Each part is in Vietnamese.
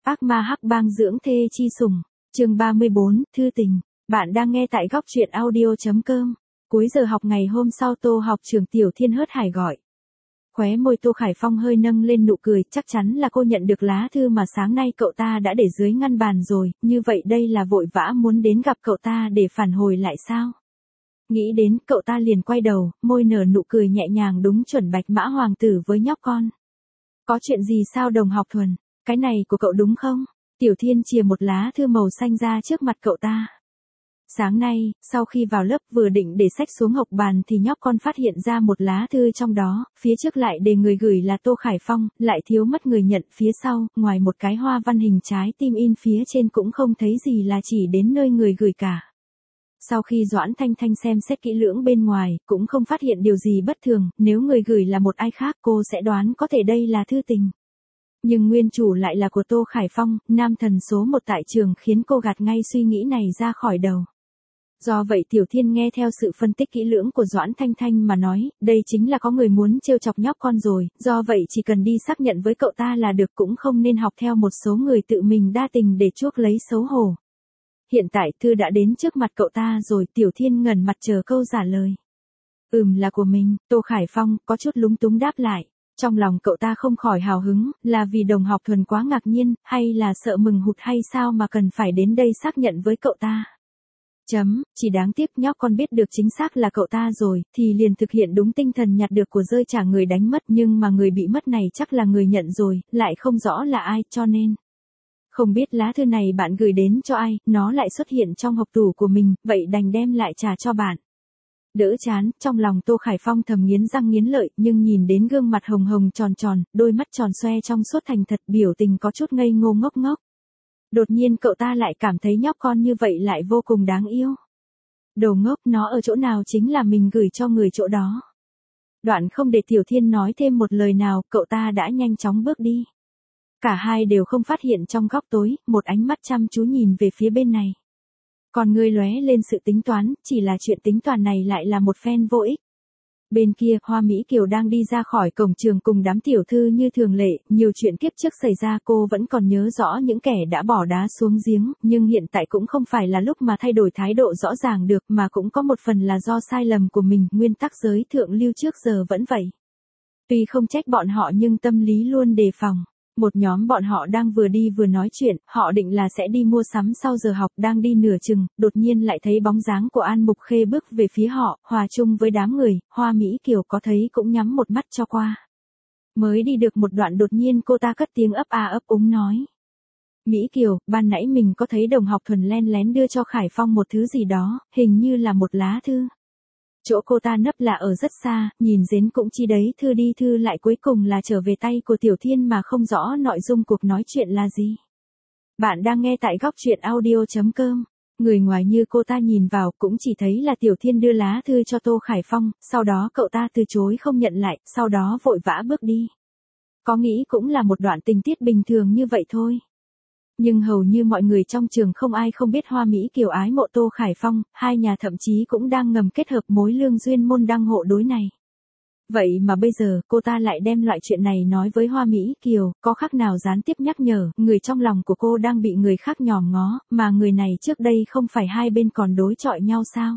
Ác ma hắc bang dưỡng thê chi sủng, chương 34, thư tình. Bạn đang nghe tại góc truyện audio.com. Cuối giờ học ngày hôm sau Tô học trưởng Tiểu Thiên hớt hải gọi. Khóe môi Tô Khải Phong hơi nâng lên nụ cười, chắc chắn là cô nhận được lá thư mà sáng nay cậu ta đã để dưới ngăn bàn rồi, như vậy đây là vội vã muốn đến gặp cậu ta để phản hồi lại sao? Nghĩ đến, cậu ta liền quay đầu, môi nở nụ cười nhẹ nhàng đúng chuẩn bạch mã hoàng tử với nhóc con. Có chuyện gì sao Đồng Học Thuần? Cái này của cậu đúng không? Tiểu Thiên chìa một lá thư màu xanh ra trước mặt cậu ta. Sáng nay, sau khi vào lớp vừa định để sách xuống học bàn thì nhóc con phát hiện ra một lá thư trong đó, phía trước lại đề người gửi là Tô Khải Phong, lại thiếu mất người nhận phía sau, ngoài một cái hoa văn hình trái tim in phía trên cũng không thấy gì là chỉ đến nơi người gửi cả. Sau khi Doãn Thanh Thanh xem xét kỹ lưỡng bên ngoài, cũng không phát hiện điều gì bất thường, nếu người gửi là một ai khác cô sẽ đoán có thể đây là thư tình. Nhưng nguyên chủ lại là của Tô Khải Phong, nam thần số một tại trường khiến cô gạt ngay suy nghĩ này ra khỏi đầu. Do vậy Tiểu Thiên nghe theo sự phân tích kỹ lưỡng của Doãn Thanh Thanh mà nói, đây chính là có người muốn trêu chọc nhóc con rồi, do vậy chỉ cần đi xác nhận với cậu ta là được, cũng không nên học theo một số người tự mình đa tình để chuốc lấy xấu hổ. Hiện tại thư đã đến trước mặt cậu ta rồi, Tiểu Thiên ngẩn mặt chờ câu trả lời. Là của mình, Tô Khải Phong có chút lúng túng đáp lại. Trong lòng cậu ta không khỏi hào hứng, là vì Đồng Học Thuần quá ngạc nhiên, hay là sợ mừng hụt hay sao mà cần phải đến đây xác nhận với cậu ta. Chỉ đáng tiếc nhóc con biết được chính xác là cậu ta rồi, thì liền thực hiện đúng tinh thần nhặt được của rơi trả người đánh mất, nhưng mà người bị mất này chắc là người nhận rồi, lại không rõ là ai, cho nên không biết lá thư này bạn gửi đến cho ai, nó lại xuất hiện trong hộp tủ của mình, vậy đành đem lại trả cho bạn. Đỡ chán, trong lòng Tô Khải Phong thầm nghiến răng nghiến lợi, nhưng nhìn đến gương mặt hồng hồng tròn tròn, đôi mắt tròn xoe trong suốt thành thật, biểu tình có chút ngây ngô ngốc ngốc. Đột nhiên cậu ta lại cảm thấy nhóc con như vậy lại vô cùng đáng yêu. Đồ ngốc, nó ở chỗ nào chính là mình gửi cho người chỗ đó. Đoạn không để Tiểu Thiên nói thêm một lời nào, cậu ta đã nhanh chóng bước đi. Cả hai đều không phát hiện trong góc tối, một ánh mắt chăm chú nhìn về phía bên này. Còn người lóe lên sự tính toán, chỉ là chuyện tính toán này lại là một phen vô ích. Bên kia, Hoa Mỹ Kiều đang đi ra khỏi cổng trường cùng đám tiểu thư như thường lệ, nhiều chuyện kiếp trước xảy ra cô vẫn còn nhớ rõ những kẻ đã bỏ đá xuống giếng, nhưng hiện tại cũng không phải là lúc mà thay đổi thái độ rõ ràng được, mà cũng có một phần là do sai lầm của mình, nguyên tắc giới thượng lưu trước giờ vẫn vậy. Tuy không trách bọn họ nhưng tâm lý luôn đề phòng. Một nhóm bọn họ đang vừa đi vừa nói chuyện, họ định là sẽ đi mua sắm sau giờ học, đang đi nửa chừng, đột nhiên lại thấy bóng dáng của An Mục Khê bước về phía họ, hòa chung với đám người, Hoa Mỹ Kiều có thấy cũng nhắm một mắt cho qua. Mới đi được một đoạn đột nhiên cô ta cất tiếng ấp a ấp úng nói. Mỹ Kiều, ban nãy mình có thấy Đồng Học Thuần len lén đưa cho Khải Phong một thứ gì đó, hình như là một lá thư. Chỗ cô ta nấp là ở rất xa, nhìn đến cũng chi đấy, thư đi thư lại cuối cùng là trở về tay của Tiểu Thiên mà không rõ nội dung cuộc nói chuyện là gì. Bạn đang nghe tại góc truyện audio.com. Người ngoài như cô ta nhìn vào cũng chỉ thấy là Tiểu Thiên đưa lá thư cho Tô Khải Phong, sau đó cậu ta từ chối không nhận lại, sau đó vội vã bước đi. Có nghĩ cũng là một đoạn tình tiết bình thường như vậy thôi. Nhưng hầu như mọi người trong trường không ai không biết Hoa Mỹ Kiều ái mộ Tô Khải Phong, hai nhà thậm chí cũng đang ngầm kết hợp mối lương duyên môn đăng hộ đối này. Vậy mà bây giờ cô ta lại đem loại chuyện này nói với Hoa Mỹ Kiều, có khác nào gián tiếp nhắc nhở, người trong lòng của cô đang bị người khác nhòm ngó, mà người này trước đây không phải hai bên còn đối chọi nhau sao?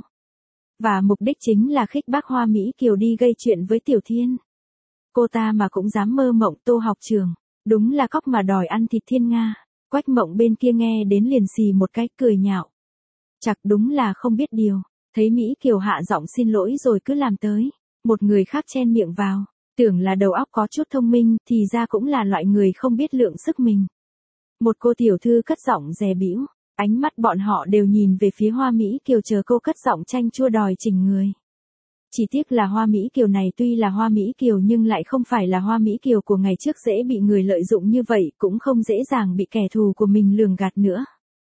Và mục đích chính là khích bác Hoa Mỹ Kiều đi gây chuyện với Tiểu Thiên. Cô ta mà cũng dám mơ mộng Tô học trường, đúng là cóc mà đòi ăn thịt thiên nga. Quách Mộng bên kia nghe đến liền xì một cái, cười nhạo. Chặt đúng là không biết điều, thấy Mỹ Kiều hạ giọng xin lỗi rồi cứ làm tới. Một người khác chen miệng vào, tưởng là đầu óc có chút thông minh, thì ra cũng là loại người không biết lượng sức mình. Một cô tiểu thư cất giọng dè bĩu, ánh mắt bọn họ đều nhìn về phía Hoa Mỹ Kiều chờ cô cất giọng chanh chua đòi chỉnh người. Chỉ tiếc là Hoa Mỹ Kiều này tuy là Hoa Mỹ Kiều nhưng lại không phải là Hoa Mỹ Kiều của ngày trước dễ bị người lợi dụng như vậy, cũng không dễ dàng bị kẻ thù của mình lường gạt nữa.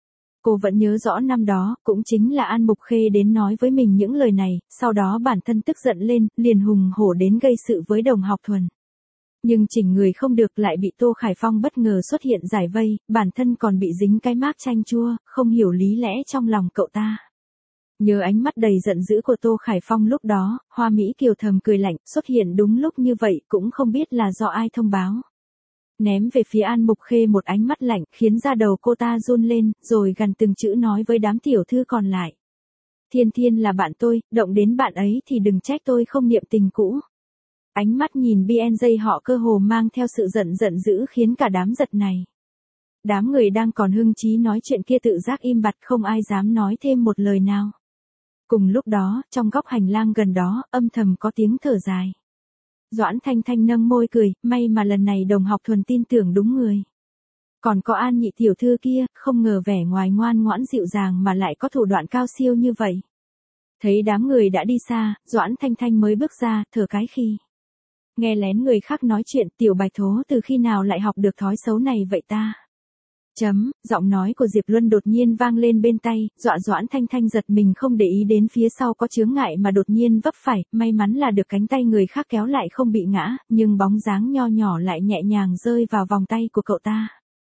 Cô vẫn nhớ rõ năm đó, cũng chính là An Mục Khê đến nói với mình những lời này, sau đó bản thân tức giận lên, liền hùng hổ đến gây sự với Đồng Học Thuần. Nhưng chỉnh người không được lại bị Tô Khải Phong bất ngờ xuất hiện giải vây, bản thân còn bị dính cái mác chanh chua, không hiểu lý lẽ trong lòng cậu ta. Nhớ ánh mắt đầy giận dữ của Tô Khải Phong lúc đó, Hoa Mỹ Kiều thầm cười lạnh, xuất hiện đúng lúc như vậy cũng không biết là do ai thông báo. Ném về phía An Mục Khê một ánh mắt lạnh, khiến da đầu cô ta run lên, rồi gằn từng chữ nói với đám tiểu thư còn lại. Thiên Thiên là bạn tôi, động đến bạn ấy thì đừng trách tôi không niệm tình cũ. Ánh mắt nhìn BNJ họ cơ hồ mang theo sự giận dữ khiến cả đám giật này. Đám người đang còn hưng trí nói chuyện kia tự giác im bặt, không ai dám nói thêm một lời nào. Cùng lúc đó, trong góc hành lang gần đó, âm thầm có tiếng thở dài. Doãn Thanh Thanh nâng môi cười, may mà lần này đồng học Thuần tin tưởng đúng người. Còn có An nhị tiểu thư kia, không ngờ vẻ ngoài ngoan ngoãn dịu dàng mà lại có thủ đoạn cao siêu như vậy. Thấy đám người đã đi xa, Doãn Thanh Thanh mới bước ra, thở cái khi. Nghe lén người khác nói chuyện, tiểu Bạch Thố từ khi nào lại học được thói xấu này vậy ta? Giọng nói của Diệp Luân đột nhiên vang lên bên tai, dọa Doãn Thanh Thanh giật mình không để ý đến phía sau có chướng ngại mà đột nhiên vấp phải, may mắn là được cánh tay người khác kéo lại không bị ngã, nhưng bóng dáng nho nhỏ lại nhẹ nhàng rơi vào vòng tay của cậu ta.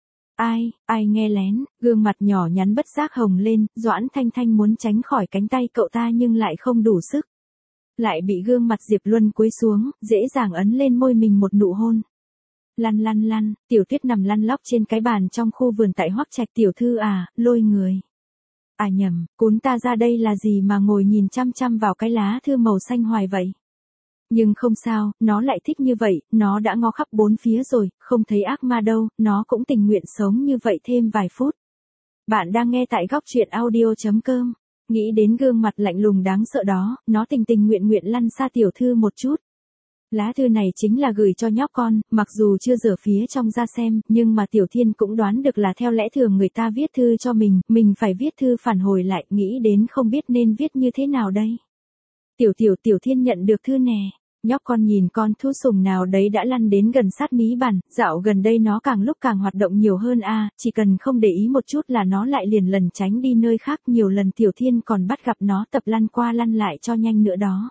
Ai nghe lén, gương mặt nhỏ nhắn bất giác hồng lên, Doãn Thanh Thanh muốn tránh khỏi cánh tay cậu ta nhưng lại không đủ sức. Lại bị gương mặt Diệp Luân cúi xuống, dễ dàng ấn lên môi mình một nụ hôn. Lăn, Tiểu Tuyết nằm lăn lóc trên cái bàn trong khu vườn tại Hoắc Trạch. Tiểu thư à, lôi người. À nhầm, cún ta ra đây là gì mà ngồi nhìn chăm chăm vào cái lá thư màu xanh hoài vậy? Nhưng không sao, nó lại thích như vậy, nó đã ngó khắp bốn phía rồi, không thấy ác ma đâu, nó cũng tình nguyện sống như vậy thêm vài phút. Bạn đang nghe tại góc truyện audio.com. Nghĩ đến gương mặt lạnh lùng đáng sợ đó, nó tình nguyện lăn xa tiểu thư một chút. Lá thư này chính là gửi cho nhóc con, mặc dù chưa dở phía trong ra xem, nhưng mà Tiểu Thiên cũng đoán được là theo lẽ thường người ta viết thư cho mình phải viết thư phản hồi lại, nghĩ đến không biết nên viết như thế nào đây. Tiểu Thiên nhận được thư nè. Nhóc con nhìn con thú sùng nào đấy đã lăn đến gần sát mí bàn, dạo gần đây nó càng lúc càng hoạt động nhiều hơn chỉ cần không để ý một chút là nó lại liền lần tránh đi nơi khác, nhiều lần Tiểu Thiên còn bắt gặp nó tập lăn qua lăn lại cho nhanh nữa đó.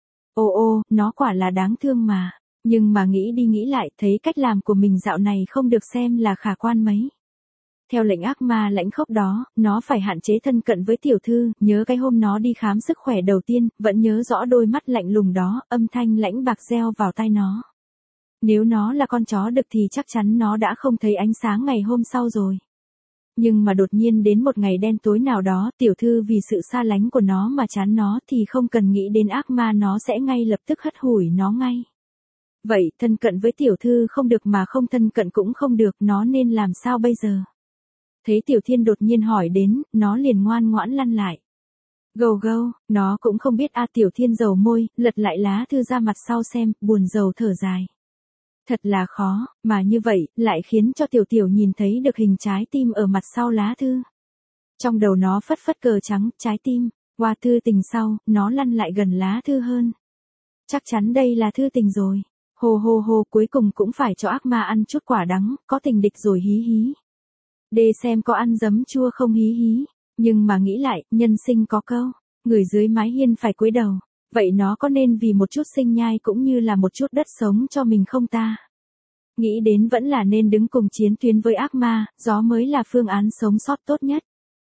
Nó quả là đáng thương mà, nhưng mà nghĩ đi nghĩ lại thấy cách làm của mình dạo này không được xem là khả quan mấy. Theo lệnh ác ma lãnh khốc đó, nó phải hạn chế thân cận với tiểu thư, nhớ cái hôm nó đi khám sức khỏe đầu tiên, vẫn nhớ rõ đôi mắt lạnh lùng đó, âm thanh lãnh bạc reo vào tai nó. Nếu nó là con chó đực thì chắc chắn nó đã không thấy ánh sáng ngày hôm sau rồi. Nhưng mà đột nhiên đến một ngày đen tối nào đó, tiểu thư vì sự xa lánh của nó mà chán nó thì không cần nghĩ đến ác ma, nó sẽ ngay lập tức hất hủi nó ngay. Vậy, thân cận với tiểu thư không được mà không thân cận cũng không được, nó nên làm sao bây giờ? Thấy Tiểu Thiên đột nhiên hỏi đến, nó liền ngoan ngoãn lăn lại. Gâu, nó cũng không biết Tiểu Thiên dầu môi, lật lại lá thư ra mặt sau xem, buồn rầu thở dài. Thật là khó, mà như vậy, lại khiến cho Tiểu nhìn thấy được hình trái tim ở mặt sau lá thư. Trong đầu nó phất cờ trắng, trái tim, qua thư tình sau, nó lăn lại gần lá thư hơn. Chắc chắn đây là thư tình rồi. Hồ, cuối cùng cũng phải cho ác ma ăn chút quả đắng, có tình địch rồi hí. Để xem có ăn giấm chua không hí. Nhưng mà nghĩ lại, nhân sinh có câu, người dưới mái hiên phải cúi đầu. Vậy nó có nên vì một chút sinh nhai cũng như là một chút đất sống cho mình không ta? Nghĩ đến vẫn là nên đứng cùng chiến tuyến với ác ma, gió mới là phương án sống sót tốt nhất.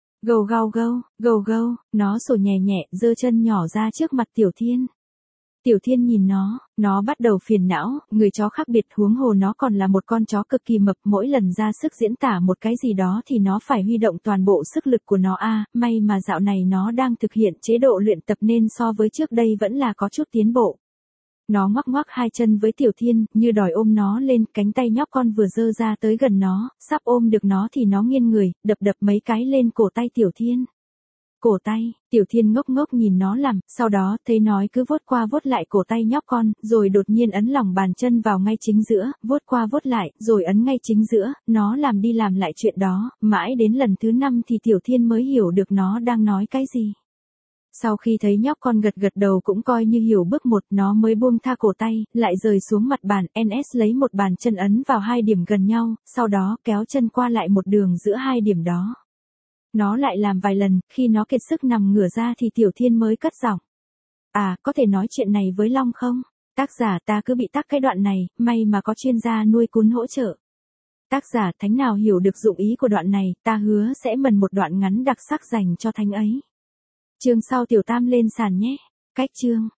Gâu, nó sổ nhẹ, giơ chân nhỏ ra trước mặt Tiểu Thiên. Tiểu Thiên nhìn nó bắt đầu phiền não, người chó khác biệt, huống hồ nó còn là một con chó cực kỳ mập, mỗi lần ra sức diễn tả một cái gì đó thì nó phải huy động toàn bộ sức lực của nó may mà dạo này nó đang thực hiện chế độ luyện tập nên so với trước đây vẫn là có chút tiến bộ. Nó ngoắc hai chân với Tiểu Thiên, như đòi ôm nó lên, cánh tay nhóc con vừa giơ ra tới gần nó, sắp ôm được nó thì nó nghiêng người, đập mấy cái lên cổ tay Tiểu Thiên. Cổ tay, Tiểu Thiên ngốc nhìn nó làm, sau đó thấy nói cứ vuốt qua vuốt lại cổ tay nhóc con, rồi đột nhiên ấn lòng bàn chân vào ngay chính giữa, vuốt qua vuốt lại, rồi ấn ngay chính giữa, nó làm đi làm lại chuyện đó, mãi đến lần thứ 5 thì Tiểu Thiên mới hiểu được nó đang nói cái gì. Sau khi thấy nhóc con gật đầu cũng coi như hiểu bước một, nó mới buông tha cổ tay, lại rời xuống mặt bàn, lấy một bàn chân ấn vào hai điểm gần nhau, sau đó kéo chân qua lại một đường giữa hai điểm đó. Nó lại làm vài lần, khi nó kiệt sức nằm ngửa ra thì Tiểu Thiên mới cất giọng. Có thể nói chuyện này với Long không? Tác giả ta cứ bị tắc cái đoạn này, may mà có chuyên gia nuôi cún hỗ trợ. Tác giả Thánh nào hiểu được dụng ý của đoạn này, ta hứa sẽ mần một đoạn ngắn đặc sắc dành cho Thánh ấy. Chương sau Tiểu Tam lên sàn nhé. Cách chương.